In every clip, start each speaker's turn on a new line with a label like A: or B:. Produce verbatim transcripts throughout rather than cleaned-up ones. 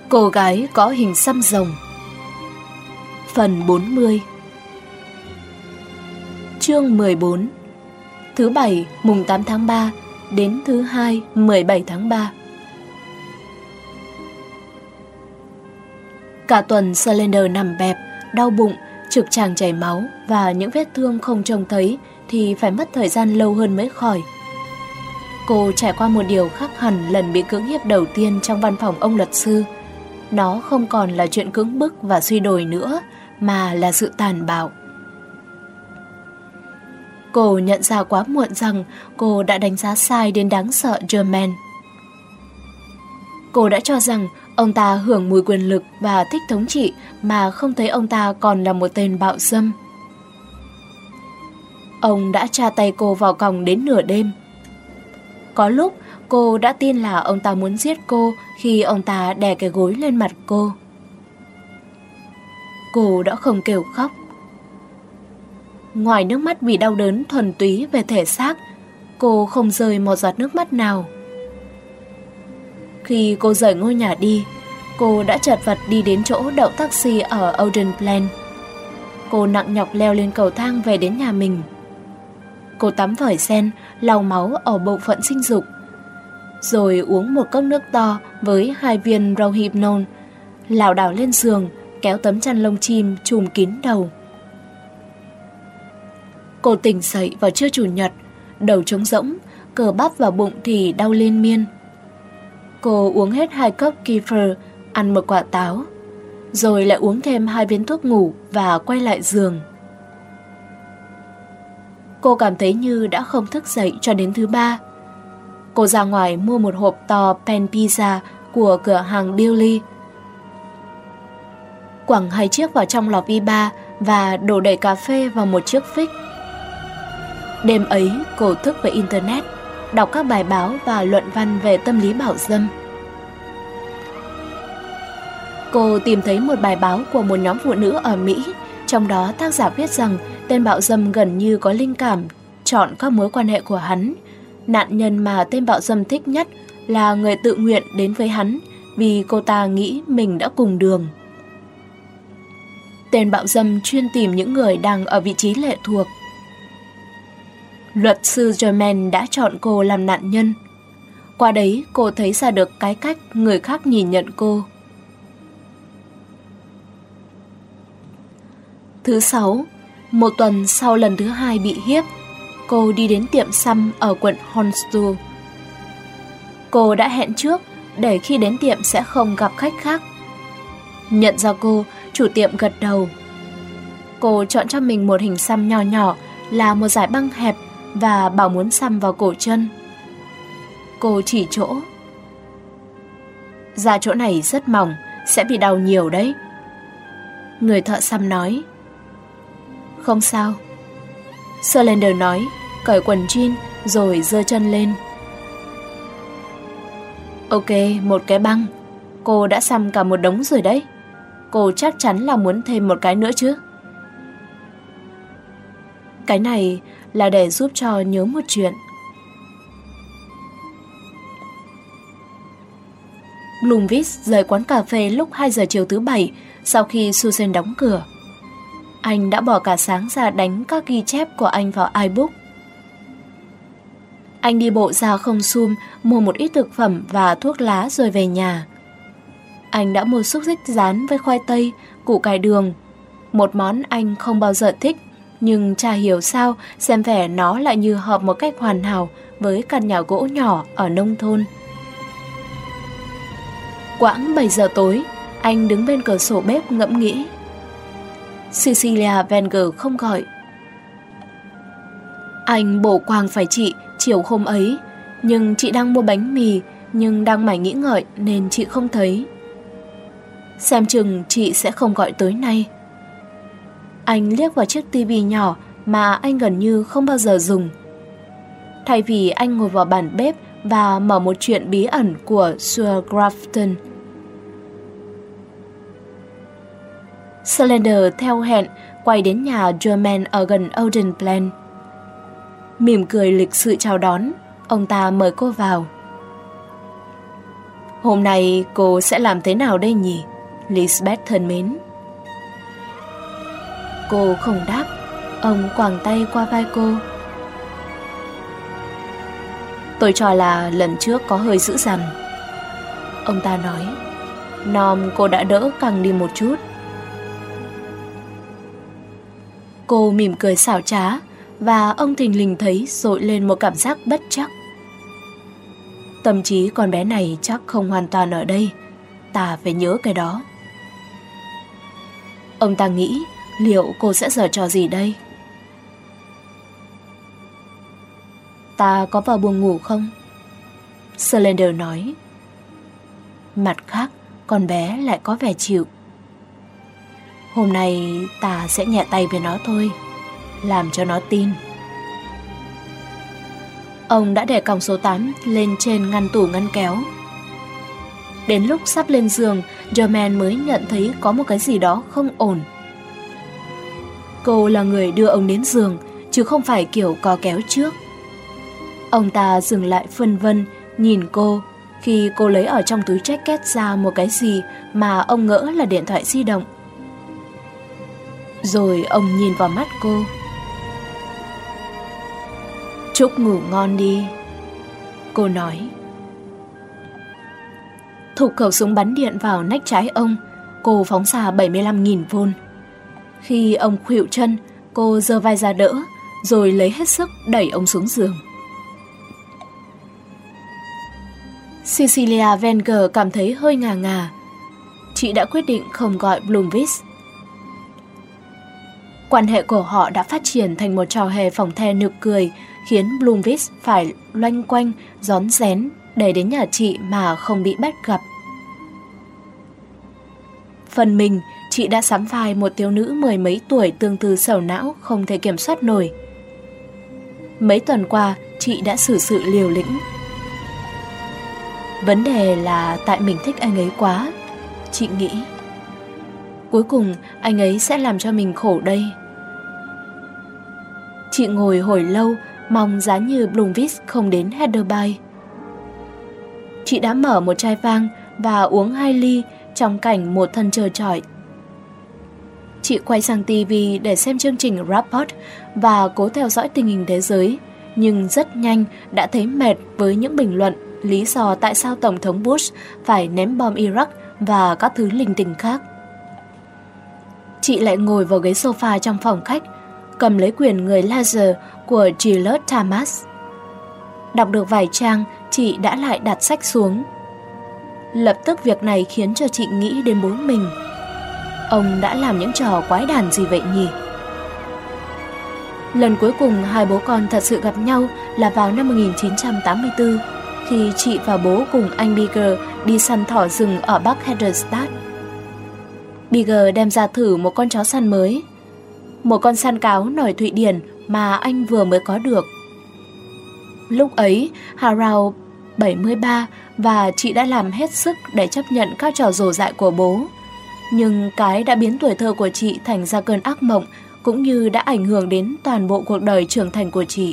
A: Cô gái có hình xăm rồng. Phần bốn mươi. Chương mười bốn. Thứ bảy mùng tám tháng ba đến thứ hai mười bảy tháng ba. Cả tuần Slender nằm bẹp, đau bụng, trực tràng chảy máu và những vết thương không trông thấy thì phải mất thời gian lâu hơn mới khỏi. Cô trải qua một điều khác hẳn lần bị cưỡng hiếp đầu tiên trong văn phòng ông luật sư. Nó không còn là chuyện cưỡng bức và suy đồi nữa, mà là sự tàn bạo. Cô nhận ra quá muộn rằng cô đã đánh giá sai đến đáng sợ Germain. Cô đã cho rằng ông ta hưởng mùi quyền lực và thích thống trị mà không thấy ông ta còn là một tên bạo dâm. Ông đã tra tay cô vào còng đến nửa đêm. Có lúc cô đã tin là ông ta muốn giết cô khi ông ta đè cái gối lên mặt cô. Cô đã không kêu khóc. Ngoài nước mắt vì đau đớn thuần túy về thể xác, cô không rơi một giọt nước mắt nào. Khi cô rời ngôi nhà đi, cô đã chật vật đi đến chỗ đậu taxi ở Oden Plain. Cô nặng nhọc leo lên cầu thang về đến nhà mình. Cô tắm vòi sen, lau máu ở bộ phận sinh dục, rồi uống một cốc nước to với hai viên Rohypnol, lảo đảo lên giường, kéo tấm chăn lông chim trùm kín đầu. Cô tỉnh dậy vào trưa chủ nhật, đầu trống rỗng, cơ bắp và bụng thì đau liên miên. Cô uống hết hai cốc kefir, ăn một quả táo, rồi lại uống thêm hai viên thuốc ngủ và quay lại giường. Cô cảm thấy như đã không thức dậy cho đến thứ ba. Cô ra ngoài mua một hộp to pan pizza của cửa hàng Billy, quẳng hai chiếc vào trong lò vi ba và đổ đầy cà phê vào một chiếc phích. Đêm ấy cô thức về internet, đọc các bài báo và luận văn về tâm lý bạo dâm. Cô tìm thấy một bài báo của một nhóm phụ nữ ở Mỹ, trong đó tác giả viết rằng tên bạo dâm gần như có linh cảm chọn các mối quan hệ của hắn. Nạn nhân mà tên bạo dâm thích nhất là người tự nguyện đến với hắn vì cô ta nghĩ mình đã cùng đường. Tên bạo dâm chuyên tìm những người đang ở vị trí lệ thuộc. Luật sư Germain đã chọn cô làm nạn nhân. Qua đấy cô thấy ra được cái cách người khác nhìn nhận cô. Thứ sáu, một tuần sau lần thứ hai bị hiếp, cô đi đến tiệm xăm ở quận Hounslow. Cô đã hẹn trước để khi đến tiệm sẽ không gặp khách khác. Nhận ra cô, chủ tiệm gật đầu. Cô chọn cho mình một hình xăm nhỏ nhỏ là một dải băng hẹp và bảo muốn xăm vào cổ chân. Cô chỉ chỗ. Da chỗ này rất mỏng, sẽ bị đau nhiều đấy. Người thợ xăm nói. Không sao. Slender nói, cởi quần jean rồi giơ chân lên. Ok, một cái băng. Cô đã xăm cả một đống rồi đấy. Cô chắc chắn là muốn thêm một cái nữa chứ. Cái này là để giúp cho nhớ một chuyện. Blomqvist rời quán cà phê lúc hai giờ chiều thứ bảy sau khi Susan đóng cửa. Anh đã bỏ cả sáng ra đánh các ghi chép của anh vào iBook. Anh đi bộ ra không sum, mua một ít thực phẩm và thuốc lá rồi về nhà. Anh đã mua xúc xích rán với khoai tây, củ cải đường, một món anh không bao giờ thích, nhưng chả hiểu sao xem vẻ nó lại như hợp một cách hoàn hảo với căn nhà gỗ nhỏ ở nông thôn. Quãng bảy giờ tối, anh đứng bên cửa sổ bếp ngẫm nghĩ. Cecilia Wenger không gọi. Anh bổ quàng phải chị chiều hôm ấy, nhưng chị đang mua bánh mì, nhưng đang mải nghĩ ngợi nên chị không thấy. Xem chừng chị sẽ không gọi tối nay. Anh liếc vào chiếc tivi nhỏ mà anh gần như không bao giờ dùng. Thay vì anh ngồi vào bàn bếp và mở một chuyện bí ẩn của Sir Grafton. Slender theo hẹn quay đến nhà Germain ở gần Oden Plain. Mỉm cười lịch sự chào đón, ông ta mời cô vào. Hôm nay cô sẽ làm thế nào đây nhỉ, Lisbeth thân mến? Cô không đáp. Ông quàng tay qua vai cô. Tôi cho là lần trước có hơi dữ dằn, ông ta nói. Nom cô đã đỡ căng đi một chút. Cô mỉm cười xảo trá, và ông thình lình thấy dội lên một cảm giác bất trắc. Tâm trí con bé này chắc không hoàn toàn ở đây, ta phải nhớ cái đó. Ông ta nghĩ liệu cô sẽ giở trò gì đây. Ta có vào buồng ngủ không? Slender nói. Mặt khác, con bé lại có vẻ chịu. Hôm nay ta sẽ nhẹ tay với nó thôi, làm cho nó tin. Ông đã để còng số tám lên trên ngăn tủ ngăn kéo. Đến lúc sắp lên giường, Germaine mới nhận thấy có một cái gì đó không ổn. Cô là người đưa ông đến giường, chứ không phải kiểu co kéo trước. Ông ta dừng lại phân vân, nhìn cô, khi cô lấy ở trong túi jacket ra một cái gì mà ông ngỡ là điện thoại di động. Rồi ông nhìn vào mắt cô. Chúc ngủ ngon đi, cô nói. Thục khẩu súng bắn điện vào nách trái ông. Cô phóng ra bảy mươi lăm nghìn vôn. Khi ông khuỵu chân, cô giơ vai ra đỡ, rồi lấy hết sức đẩy ông xuống giường. Cecilia Wenger cảm thấy hơi ngà ngà. Chị đã quyết định không gọi Bloomfield. Quan hệ của họ đã phát triển thành một trò hề phỏng the nực cười, khiến Bloomfield phải loanh quanh, rón rén để đến nhà chị mà không bị bắt gặp. Phần mình, chị đã sắm vai một thiếu nữ mười mấy tuổi tương tư sầu não không thể kiểm soát nổi. Mấy tuần qua, chị đã xử sự liều lĩnh. Vấn đề là tại mình thích anh ấy quá, chị nghĩ. Cuối cùng, anh ấy sẽ làm cho mình khổ đây. Chị ngồi hồi lâu, mong giá như Bloomfield không đến Heatherby. Chị đã mở một chai vang và uống hai ly trong cảnh một thân trơ trọi. Chị quay sang tivi để xem chương trình Rapport và cố theo dõi tình hình thế giới, nhưng rất nhanh đã thấy mệt với những bình luận lý do tại sao Tổng thống Bush phải ném bom Iraq và các thứ linh tinh khác. Chị lại ngồi vào ghế sofa trong phòng khách, cầm lấy quyển Người Laser của Gillard Thomas. Đọc được vài trang, chị đã lại đặt sách xuống. Lập tức việc này khiến cho chị nghĩ đến bố mình. Ông đã làm những trò quái đản gì vậy nhỉ? Lần cuối cùng hai bố con thật sự gặp nhau là vào năm một nghìn chín trăm tám mươi tư, khi chị và bố cùng anh Bigger đi săn thỏ rừng ở Bắc Hederstadt. Bigger đem ra thử một con chó săn mới, một con săn cáo nòi Thụy Điển mà anh vừa mới có được. Lúc ấy, Harald bảy mươi ba và chị đã làm hết sức để chấp nhận các trò rồ dại của bố. Nhưng cái đã biến tuổi thơ của chị thành ra cơn ác mộng, cũng như đã ảnh hưởng đến toàn bộ cuộc đời trưởng thành của chị.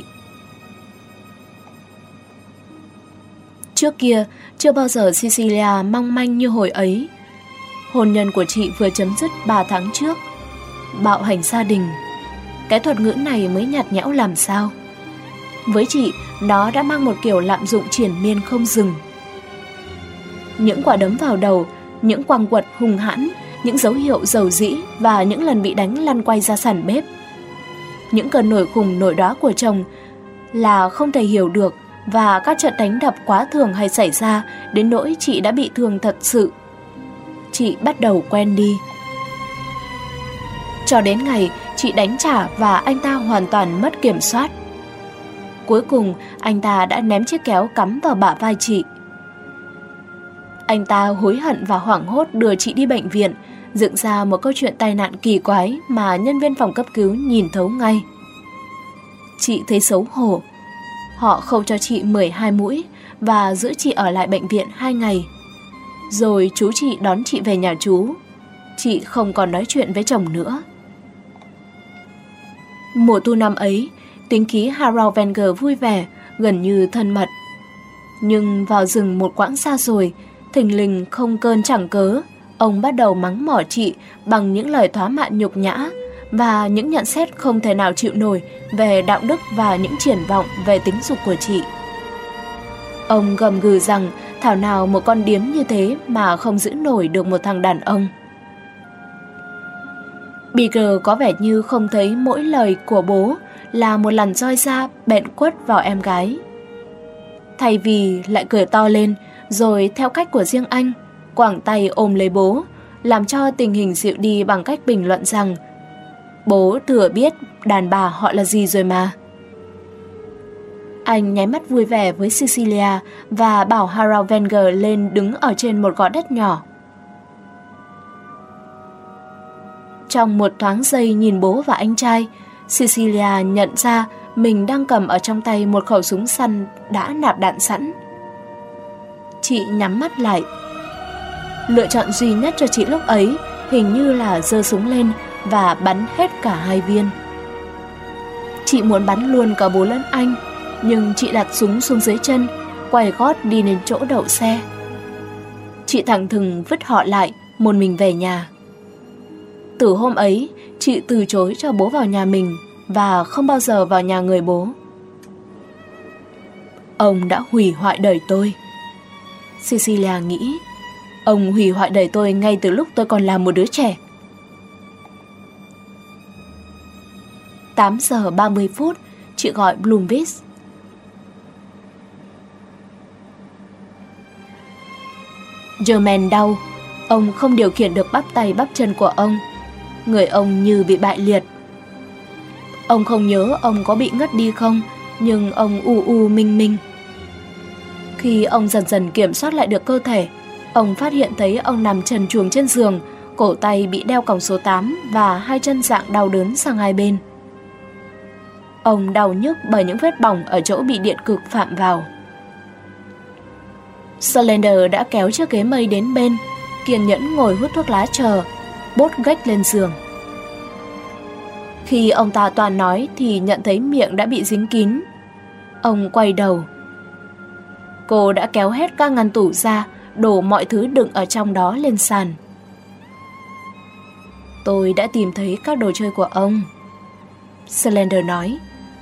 A: Trước kia, chưa bao giờ Cecilia mong manh như hồi ấy. Hôn nhân của chị vừa chấm dứt ba tháng trước. Bạo hành gia đình. Cái thuật ngữ này mới nhạt nhẽo làm sao. Với chị, nó đã mang một kiểu lạm dụng triền miên không dừng. Những quả đấm vào đầu, những quăng quật hung hãn, những dấu hiệu dầu dĩ và những lần bị đánh lăn quay ra sàn bếp. Những cơn nổi khùng nổi đóa của chồng là không thể hiểu được, và các trận đánh đập quá thường hay xảy ra đến nỗi chị đã bị thương thật sự. Chị bắt đầu quen đi. Cho đến ngày chị đánh trả và anh ta hoàn toàn mất kiểm soát. Cuối cùng anh ta đã ném chiếc kéo cắm vào bả vai chị. Anh ta hối hận và hoảng hốt đưa chị đi bệnh viện, dựng ra một câu chuyện tai nạn kỳ quái mà nhân viên phòng cấp cứu nhìn thấu ngay. Chị thấy xấu hổ. Họ khâu cho chị mười hai mũi và giữ chị ở lại bệnh viện hai ngày. Rồi chú chị đón chị về nhà chú. Chị không còn nói chuyện với chồng nữa. Mùa thu năm ấy, tính khí Harald Wenger vui vẻ, gần như thân mật. Nhưng vào rừng một quãng xa rồi, Thình lình không cơn chẳng cớ, ông bắt đầu mắng mỏ chị bằng những lời thỏa mãn nhục nhã và những nhận xét không thể nào chịu nổi về đạo đức và những triển vọng về tính dục của chị. Ông gầm gừ rằng thảo nào một con điếm như thế mà không giữ nổi được một thằng đàn ông. Bigger có vẻ như không thấy mỗi lời của bố là một làn roi da bện quất vào em gái. Thay vì lại cười to lên, rồi theo cách của riêng anh, quàng tay ôm lấy bố, làm cho tình hình dịu đi bằng cách bình luận rằng bố thừa biết đàn bà họ là gì rồi mà. Anh nháy mắt vui vẻ với Cecilia và bảo Harold Wenger lên đứng ở trên một gò đất nhỏ. Trong một thoáng giây nhìn bố và anh trai, Cecilia nhận ra mình đang cầm ở trong tay một khẩu súng săn đã nạp đạn sẵn. Chị nhắm mắt lại. Lựa chọn duy nhất cho chị lúc ấy hình như là giơ súng lên và bắn hết cả hai viên. Chị muốn bắn luôn cả bố lẫn anh, nhưng chị đặt súng xuống dưới chân, quay gót đi đến chỗ đậu xe. Chị thẳng thừng vứt họ lại, một mình về nhà. Từ hôm ấy, chị từ chối cho bố vào nhà mình và không bao giờ vào nhà người bố. Ông đã hủy hoại đời tôi. Cecilia nghĩ, ông hủy hoại đời tôi ngay từ lúc tôi còn là một đứa trẻ. tám giờ ba mươi phút, chị gọi Bloomfield. Germain đau, ông không điều khiển được bắp tay bắp chân của ông. Người ông như bị bại liệt. Ông không nhớ ông có bị ngất đi không, nhưng ông u u minh minh. Khi ông dần dần kiểm soát lại được cơ thể, ông phát hiện thấy ông nằm trần truồng trên giường, cổ tay bị đeo còng số tám và hai chân dạng đau đớn sang hai bên. Ông đau nhức bởi những vết bỏng ở chỗ bị điện cực phạm vào. Slender đã kéo chiếc ghế mây đến bên, kiên nhẫn ngồi hút thuốc lá chờ, bốt gách lên giường. Khi ông ta toàn nói thì nhận thấy miệng đã bị dính kín. Ông quay đầu. Cô đã kéo hết các ngăn tủ ra, đổ mọi thứ đựng ở trong đó lên sàn. Tôi đã tìm thấy các đồ chơi của ông, Slender nói.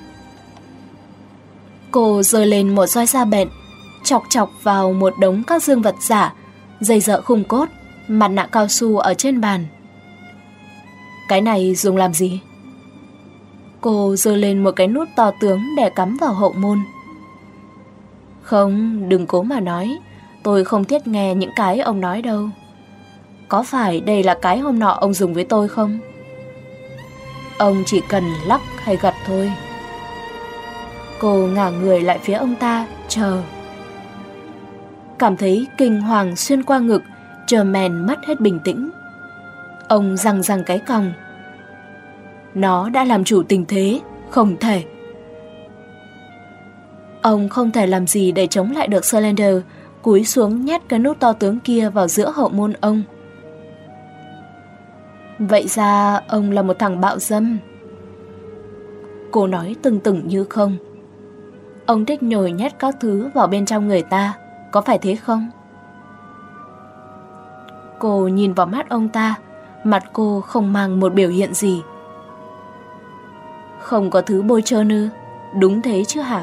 A: Cô giơ lên một roi da bện, chọc chọc vào một đống các dương vật giả, dây dợ khung cốt, mặt nạ cao su ở trên bàn. Cái này dùng làm gì? Cô giơ lên một cái nút to tướng để cắm vào hậu môn. Không, đừng cố mà nói. Tôi không thiết nghe những cái ông nói đâu. Có phải đây là cái hôm nọ ông dùng với tôi không? Ông chỉ cần lắc hay gật thôi. Cô ngả người lại phía ông ta, chờ. Cảm thấy kinh hoàng xuyên qua ngực, Germain mất hết bình tĩnh. Ông giằng giằng cái còng. Nó đã làm chủ tình thế, không thể. Ông không thể làm gì để chống lại được Slender, cúi xuống nhét cái nút to tướng kia vào giữa hậu môn ông. Vậy ra ông là một thằng bạo dâm. Cô nói tưng tửng như không. Ông thích nhồi nhét các thứ vào bên trong người ta, có phải thế không? Cô nhìn vào mắt ông ta, mặt cô không mang một biểu hiện gì. Không có thứ bôi trơn ư? Đúng thế chứ hả?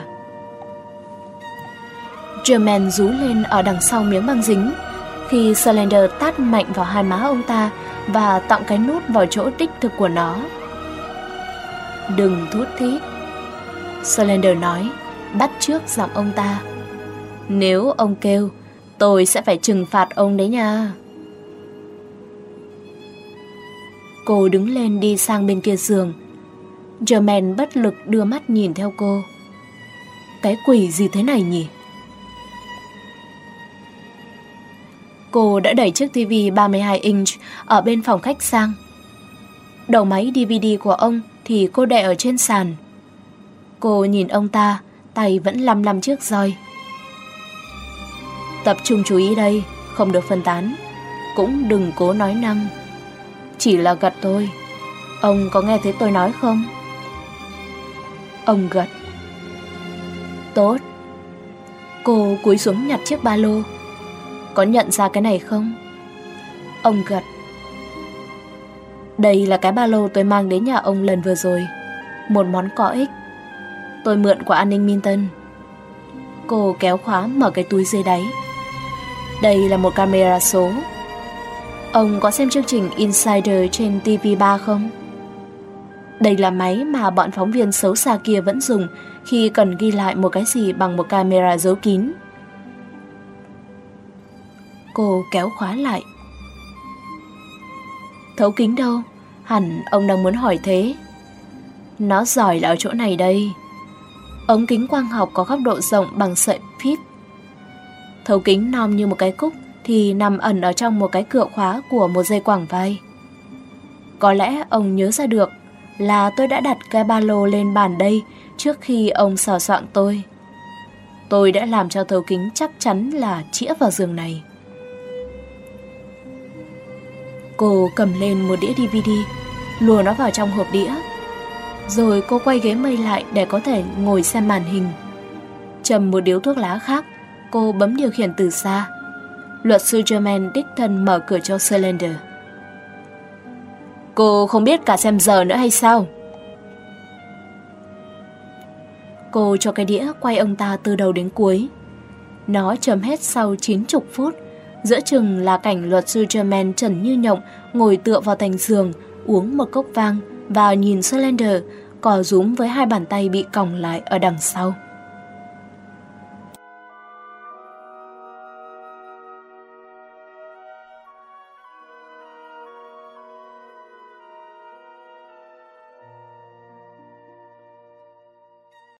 A: Germain rú lên ở đằng sau miếng băng dính khi Slender tát mạnh vào hai má ông ta và tọng cái nút vào chỗ đích thực của nó. Đừng thút thít, Slender nói, bắt chước giọng ông ta. Nếu ông kêu, tôi sẽ phải trừng phạt ông đấy nha. Cô đứng lên đi sang bên kia giường. Germain bất lực đưa mắt nhìn theo cô. Cái quỷ gì thế này nhỉ? Cô đã đẩy chiếc tivi ba mươi hai inch ở bên phòng khách sang. Đầu máy đê vê đê của ông thì cô để ở trên sàn. Cô nhìn ông ta, tay vẫn lăm lăm chiếc roi. Tập trung chú ý đây, không được phân tán. Cũng đừng cố nói năng. Chỉ là gật thôi. Ông có nghe thấy tôi nói không? Ông gật. Tốt. Cô cúi xuống nhặt chiếc ba lô. có nhận ra cái này không? Ông gật. Đây là cái ba lô tôi mang đến nhà ông lần vừa rồi. Một món có ích. Tôi mượn của an ninh Minton. Cô kéo khóa mở cái túi dưới đáy. Đây là một camera số. Ông có xem chương trình Insider trên T V ba không? Đây là máy mà bọn phóng viên xấu xa kia vẫn dùng khi cần ghi lại một cái gì bằng một camera giấu kín. Cô kéo khóa lại. Thấu kính đâu? Hẳn ông đang muốn hỏi thế. Nó giỏi là ở chỗ này đây. Ống kính quang học có góc độ rộng bằng sợi pip. Thấu kính nom như một cái cúc thì nằm ẩn ở trong một cái cựa khóa của một dây quàng vai. Có lẽ ông nhớ ra được là tôi đã đặt cái ba lô lên bàn đây trước khi ông sờ soạng tôi. Tôi đã làm cho thấu kính chắc chắn là chĩa vào giường này. Cô cầm lên một đĩa đê vê đê, lùa nó vào trong hộp đĩa. Rồi cô quay ghế mây lại để có thể ngồi xem màn hình. Châm một điếu thuốc lá khác, cô bấm điều khiển từ xa. Luật sư Germain đích thân mở cửa cho Solander. Cô không biết cả xem giờ nữa hay sao? Cô cho cái đĩa quay ông ta từ đầu đến cuối. Nó chấm hết sau chín mươi phút. Giữa chừng là cảnh luật sư Germain trần như nhộng ngồi tựa vào thành giường, uống một cốc vang và nhìn Solander cò rúm với hai bàn tay bị còng lại ở đằng sau.